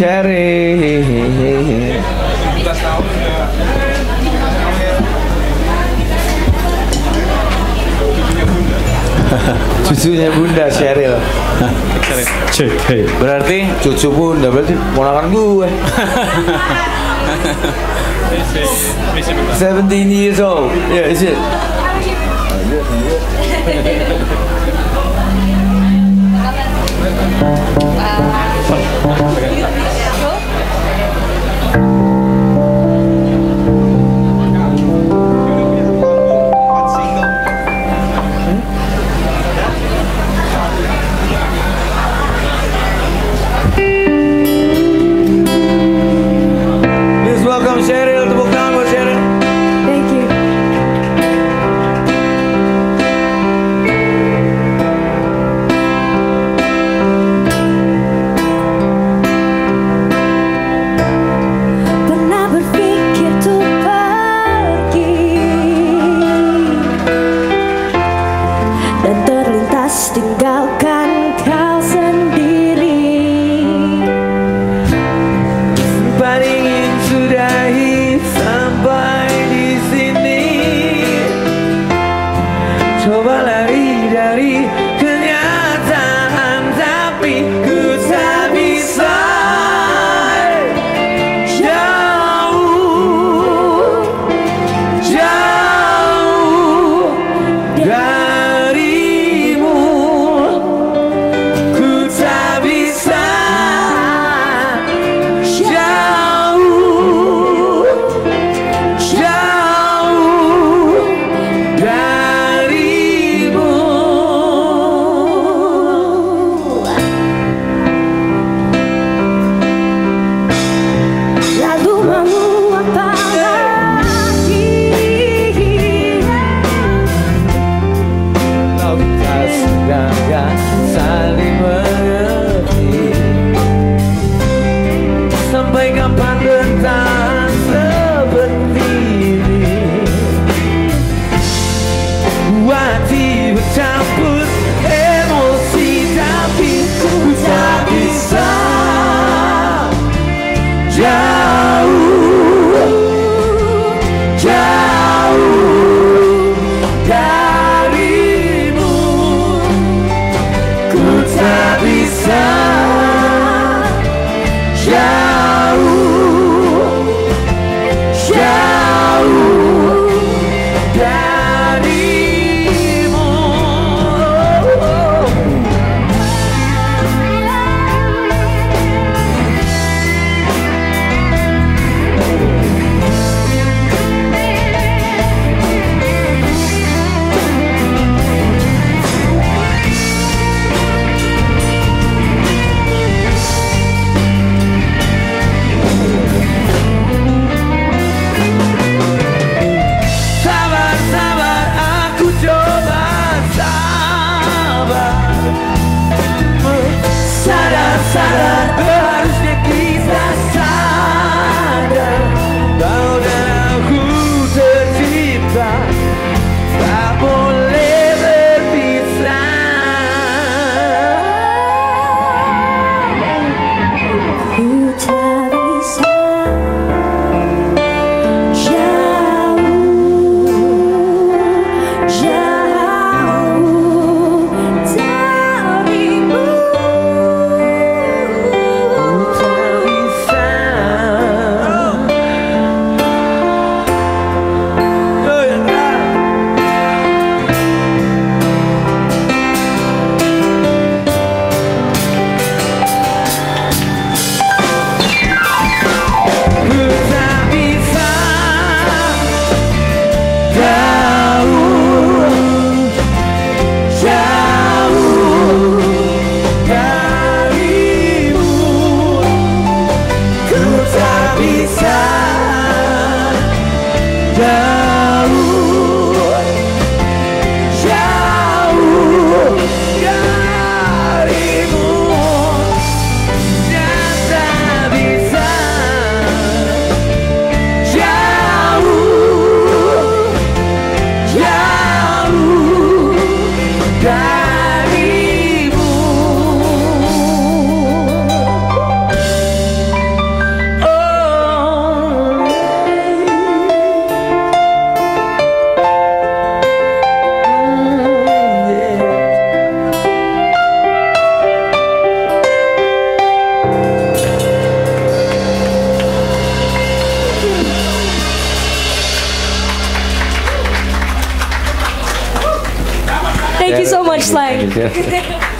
Sheryl. Cucunya Bunda Sheryl. Berarti cucu Bunda, berarti ponakan gue. 17 years old. Yeah, is it? Please welcome Sheryl. Tepuk tangan buat Sheryl. Thank you. Pernah berpikir tuh pergi dan terlintas tinggalkan kau sendiri. Sempat ingin sudahi sampai di sini. Coba lari dari kenyataan, tapi ku tak bisa. Jauh, jauh darimu. Ku tak bisa. Jauh, jauh darimu. Lalu mau apa lagi? Kalau kita sedang gak saling mengerti, sampai kapan bertahan seperti ini? Hati bercampur emosi, tapi ku tak bisa. Jauh, jauh darimu. Ku tak bisa. Jauh, much slang. Thank you.